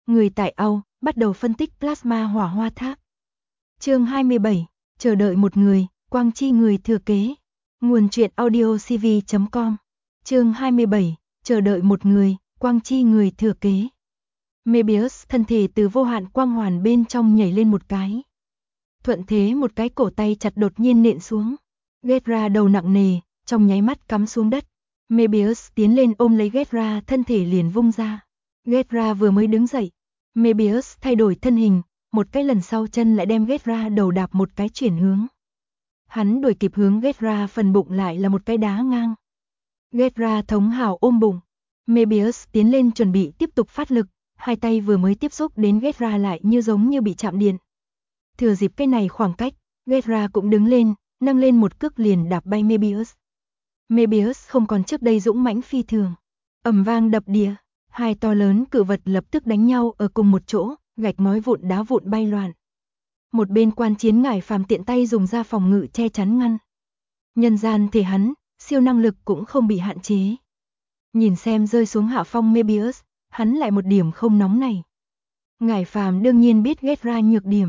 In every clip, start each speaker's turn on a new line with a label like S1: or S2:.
S1: Người tại Âu bắt đầu phân tích plasma hỏa hoa tháp. Chương 27, chờ đợi một người, Quang Chi người thừa kế. Nguồn truyện audiocv.com. Chương 27, chờ đợi một người, Quang Chi người thừa kế. Mebius thân thể từ vô hạn quang hoàn bên trong nhảy lên một cái. Thuận thế một cái cổ tay chặt đột nhiên nện xuống. Ghedra đầu nặng nề, trong nháy mắt cắm xuống đất. Mebius tiến lên ôm lấy Ghedra, thân thể liền vung ra. Ghedra vừa mới đứng dậy, Mebius thay đổi thân hình, một cái lần sau chân lại đem Ghedra đầu đạp một cái chuyển hướng. Hắn đuổi kịp hướng Ghedra phần bụng lại là một cái đá ngang. Ghedra thống hào ôm bụng. Mebius tiến lên chuẩn bị tiếp tục phát lực, hai tay vừa mới tiếp xúc đến Ghedra lại như giống như bị chạm điện. Thừa dịp cái này khoảng cách, Ghedra cũng đứng lên, nâng lên một cước liền đạp bay Mebius. Mebius không còn trước đây dũng mãnh phi thường, ầm vang đập địa, hai to lớn cự vật lập tức đánh nhau ở cùng một chỗ, gạch ngói vụn đá vụn bay loạn. Một bên quan chiến Ngải Phàm tiện tay dùng ra phòng ngự che chắn ngăn. Nhân gian thể hắn, siêu năng lực cũng không bị hạn chế. Nhìn xem rơi xuống hạ phong Mebius, hắn lại một điểm không nóng này. Ngải Phàm đương nhiên biết Ghedra nhược điểm.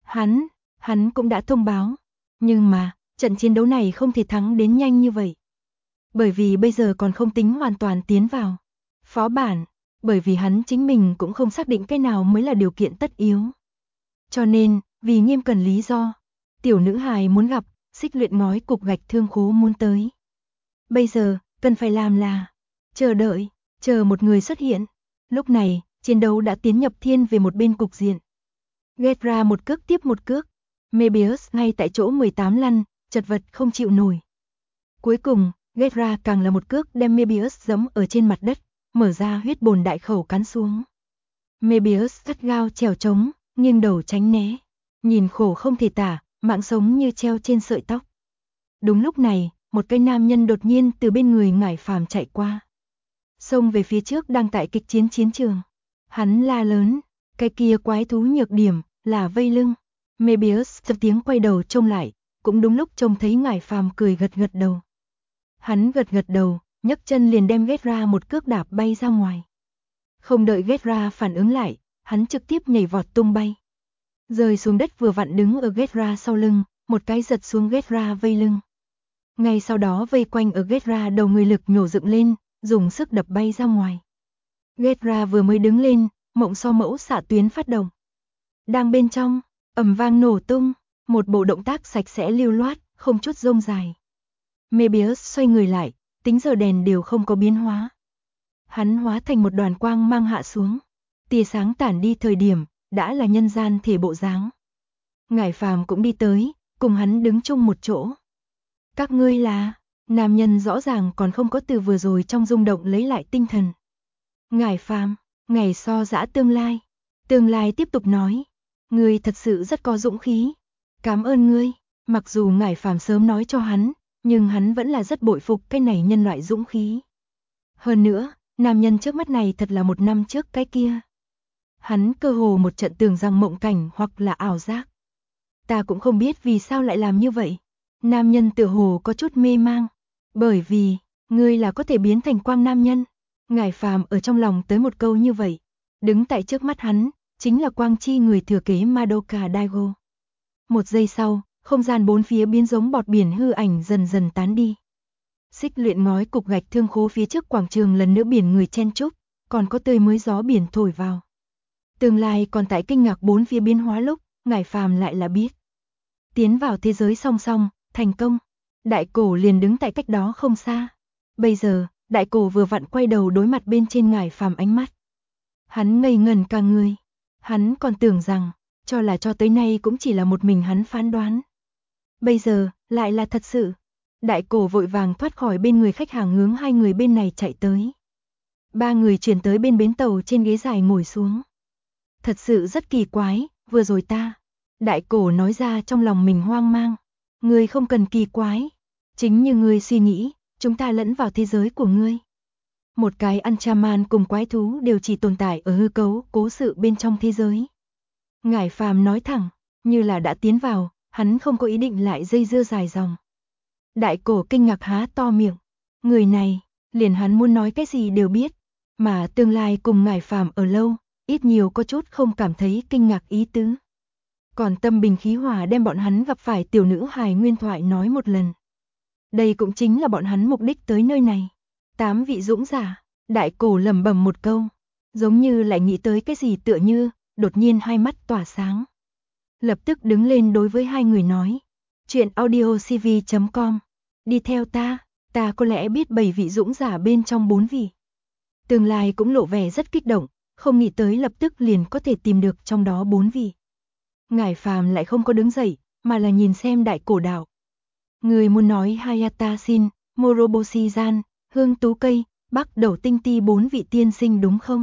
S1: Hắn cũng đã thông báo. Nhưng mà, trận chiến đấu này không thể thắng đến nhanh như vậy. Bởi vì bây giờ còn không tính hoàn toàn tiến vào phó bản, bởi vì hắn chính mình cũng không xác định cái nào mới là điều kiện tất yếu. Cho nên, vì nghiêm cẩn lý do, tiểu nữ hài muốn gặp, xích luyện ngói cục gạch thương khố muốn tới. Bây giờ, cần phải làm là chờ đợi, chờ một người xuất hiện. Lúc này, chiến đấu đã tiến nhập thiên về một bên cục diện. Ghedra một cước tiếp một cước, Mebius ngay tại chỗ 18 lăn, chật vật không chịu nổi. Cuối cùng, Ghedra càng là một cước đem Mebius giẫm ở trên mặt đất, mở ra huyết bồn đại khẩu cắn xuống. Mebius gắt gao trèo trống, nghiêng đầu tránh né, nhìn khổ không thể tả, mạng sống như treo trên sợi tóc. Đúng lúc này, một cái nam nhân đột nhiên từ bên người Ngải Phàm chạy qua, xông về phía trước đang tại kịch chiến chiến trường. Hắn la lớn, cái kia quái thú nhược điểm là vây lưng. Mebius chợt tiếng quay đầu trông lại, cũng đúng lúc trông thấy Ngải Phàm cười gật gật đầu. Hắn gật gật đầu, nhấc chân liền đem Ghedra một cước đạp bay ra ngoài. Không đợi Ghedra phản ứng lại, hắn trực tiếp nhảy vọt tung bay. Rơi xuống đất vừa vặn đứng ở Ghedra sau lưng, một cái giật xuống Ghedra vây lưng. Ngay sau đó vây quanh ở Ghedra đầu người lực nhổ dựng lên, dùng sức đập bay ra ngoài. Ghedra vừa mới đứng lên, mộng so mẫu xạ tuyến phát động. Đang bên trong, ầm vang nổ tung, một bộ động tác sạch sẽ lưu loát, không chút rông dài. Mebius xoay người lại, tính giờ đèn đều không có biến hóa. Hắn hóa thành một đoàn quang mang hạ xuống. Tia sáng tản đi thời điểm, đã là nhân gian thể bộ dáng. Ngải Phàm cũng đi tới, cùng hắn đứng chung một chỗ. Các ngươi là, nam nhân rõ ràng còn không có từ vừa rồi trong rung động lấy lại tinh thần. Ngải Phàm, ngày so dã tương lai. Tương lai tiếp tục nói, ngươi thật sự rất có dũng khí. Cảm ơn ngươi, mặc dù Ngải Phàm sớm nói cho hắn, nhưng hắn vẫn là rất bội phục cái này nhân loại dũng khí. Hơn nữa, nam nhân trước mắt này thật là một năm trước cái kia. Hắn cơ hồ một trận tưởng rằng mộng cảnh hoặc là ảo giác. Ta cũng không biết vì sao lại làm như vậy. Nam nhân tựa hồ có chút mê mang. Bởi vì, ngươi là có thể biến thành quang nam nhân. Ngải Phàm ở trong lòng tới một câu như vậy. Đứng tại trước mắt hắn, chính là Quang Chi người thừa kế Madoka Daigo. Một giây sau, không gian bốn phía biến giống bọt biển hư ảnh dần dần tán đi. Xích luyện ngói cục gạch thương khố phía trước quảng trường lần nữa biển người chen chúc, còn có tươi mới gió biển thổi vào. Tương lai còn tại kinh ngạc bốn phía biến hóa lúc, Ngải Phàm lại là biết. Tiến vào thế giới song song, thành công. Đại cổ liền đứng tại cách đó không xa. Bây giờ, đại cổ vừa vặn quay đầu đối mặt bên trên Ngải Phàm ánh mắt. Hắn ngây ngẩn cả người. Hắn còn tưởng rằng, cho tới nay cũng chỉ là một mình hắn phán đoán. Bây giờ, lại là thật sự. Đại cổ vội vàng thoát khỏi bên người khách hàng hướng hai người bên này chạy tới. Ba người chuyển tới bên bến tàu trên ghế dài ngồi xuống. Thật sự rất kỳ quái, vừa rồi ta. Đại cổ nói ra trong lòng mình hoang mang. Ngươi không cần kỳ quái. Chính như ngươi suy nghĩ, chúng ta lẫn vào thế giới của ngươi. Một cái Anchaman cùng quái thú đều chỉ tồn tại ở hư cấu, cố sự bên trong thế giới. Ngải Phàm nói thẳng, như là đã tiến vào, hắn không có ý định lại dây dưa dài dòng. Đại cổ kinh ngạc há to miệng. Người này, liền hắn muốn nói cái gì đều biết. Mà tương lai cùng Ngải Phàm ở lâu, ít nhiều có chút không cảm thấy kinh ngạc ý tứ. Còn tâm bình khí hòa đem bọn hắn gặp phải tiểu nữ hài nguyên thoại nói một lần. Đây cũng chính là bọn hắn mục đích tới nơi này. 8 vị dũng giả, đại cổ lẩm bẩm một câu, giống như lại nghĩ tới cái gì tựa như, đột nhiên hai mắt tỏa sáng. Lập tức đứng lên đối với hai người nói, chuyện audiocv.com, đi theo ta có lẽ biết 7 vị dũng giả bên trong 4 vị. Tương lai cũng lộ vẻ rất kích động, không nghĩ tới lập tức liền có thể tìm được trong đó 4 vị. Ngải Phàm lại không có đứng dậy, mà là nhìn xem đại cổ đạo. Người muốn nói Hayata Shin, Moroboshi Gian, Hương Tú Cây, Bắc Đầu Tinh Ti 4 vị tiên sinh đúng không?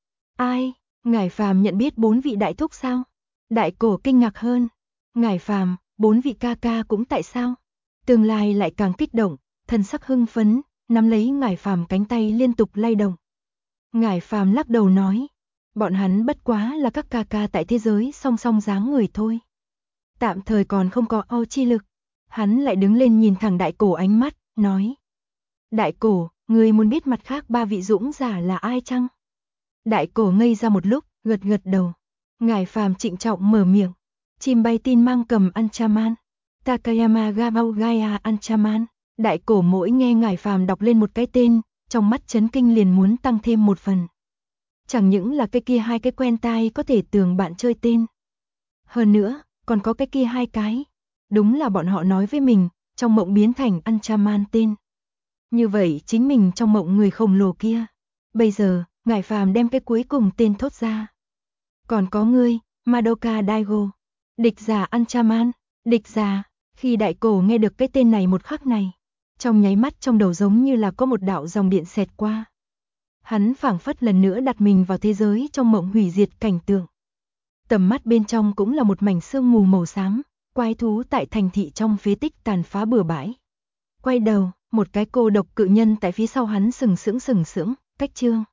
S1: Ai? Ngải Phàm nhận biết 4 vị đại thúc sao? Đại cổ kinh ngạc hơn. Ngải Phàm, 4 vị ca ca cũng tại sao? Tương lai lại càng kích động, thần sắc hưng phấn, nắm lấy Ngải Phàm cánh tay liên tục lay động. Ngải Phàm lắc đầu nói, bọn hắn bất quá là các ca ca tại thế giới song song dáng người thôi. Tạm thời còn không có ao chi lực. Hắn lại đứng lên nhìn thẳng đại cổ ánh mắt, nói. Đại cổ, ngươi muốn biết mặt khác 3 vị dũng giả là ai chăng? Đại cổ ngây ra một lúc, gật đầu. Ngải Phàm trịnh trọng mở miệng. Chim bay tin mang cầm Anchaman. Takayama Gabaugaya Anchaman. Đại cổ mỗi nghe Ngải Phàm đọc lên một cái tên, trong mắt chấn kinh liền muốn tăng thêm một phần. Chẳng những là cái kia hai cái quen tai có thể tưởng bạn chơi tên. Hơn nữa, còn có cái kia hai cái. Đúng là bọn họ nói với mình, trong mộng biến thành Anchaman tên. Như vậy chính mình trong mộng người khổng lồ kia. Bây giờ, Ngải Phàm đem cái cuối cùng tên thốt ra. Còn có ngươi, Madoka Daigo. Địch giả Anchaman, địch giả. Khi đại cổ nghe được cái tên này một khắc này, trong nháy mắt trong đầu giống như là có một đạo dòng điện xẹt qua. Hắn phảng phất lần nữa đặt mình vào thế giới trong mộng hủy diệt cảnh tượng. Tầm mắt bên trong cũng là một mảnh sương mù màu xám, quái thú tại thành thị trong phế tích tàn phá bừa bãi. Quay đầu, một cái cô độc cự nhân tại phía sau hắn sừng sững, cách chương.